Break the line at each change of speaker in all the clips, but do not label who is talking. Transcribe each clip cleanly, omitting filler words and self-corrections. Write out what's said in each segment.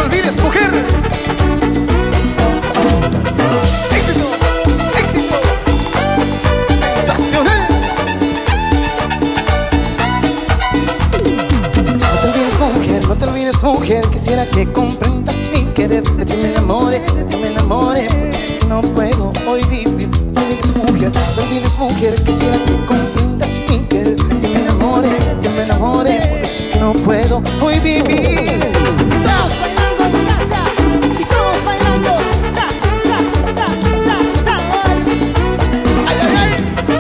olvides, mujer. Éxito, éxito. Sensacional. No te olvides, mujer, no te olvides, mujer. Quisiera que comprendas mi querer. De ti me enamore, de ti me enamore. Porque no puedo hoy vivir. No te olvides, mujer, no te olvides, mujer. Quisiera que comprendas mi querer. De ti me enamore, de ti me enamore. Por eso es que no puedo hoy vivir.
Todos bailando en casa y todos bailando. Sa, sa, sa, sa, sa.
Ay, ay, ay.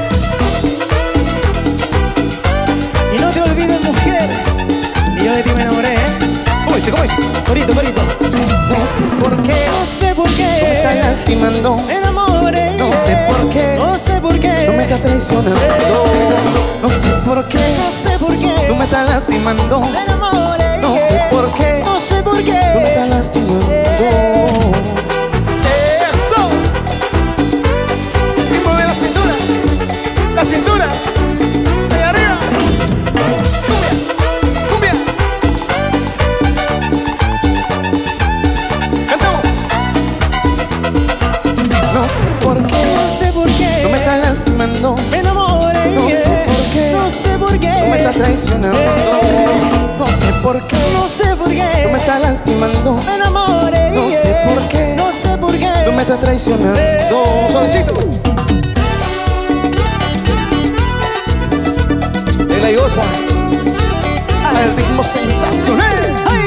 Y no te olvides, mujer, y yo de ti me enamoré, ¿eh?
¿Cómo dice? ¿Cómo dice?
Corito, corito.
No sé por qué.
No sé por
No me
qué
está lastimando.
me enamoré.
No sé por qué.
No sé por qué.
No me está traicionando. No sé por qué.
No sé por qué
Tú me estás lastimando.
me enamoré.
No sé por qué.
No sé por qué.
Tú me estás lastimando. Eso. Y mueve la cintura. La cintura. Ahí arriba. Cumbia. Cumbia. Cantamos. No sé por qué.
No sé por qué
No me estás lastimando.
me enamoré.
No sé por qué.
No sé por qué
Tú me estás traicionando. No sé por qué.
No sé por qué
Tú me estás lastimando.
me enamoré.
No sé por qué.
No sé por qué
Tú me estás traicionando. Suavecito. De la igosa al ritmo sensacional.
Ay,